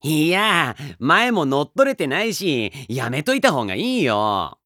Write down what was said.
いや、前も乗っ取れてないし、やめといた方がいいよ。